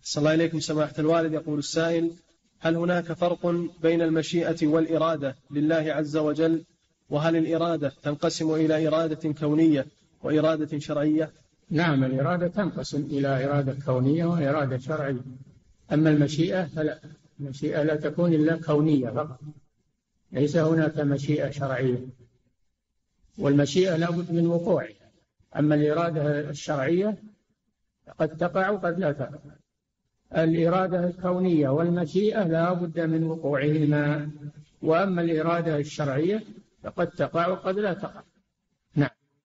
صلى الله عليكم سماحة الوالد. يقول السائل: هل هناك فرق بين المشيئة والإرادة لله عز وجل؟ وهل الإرادة تنقسم إلى إرادة كونية وإرادة شرعية؟ نعم، الإرادة تنقسم إلى إرادة كونية وإرادة شرعية. أما المشيئة فلا، المشيئة لا تكون إلا كونية فقط، ليس هناك مشيئة شرعية، والمشيئة لا بد من وقوعها. أما الإرادة الشرعية قد تقع وقد لا تقع. الإرادة الكونية والمشيئة لا بد من وقوعهما، وأما الإرادة الشرعية فقد تقع وقد لا تقع.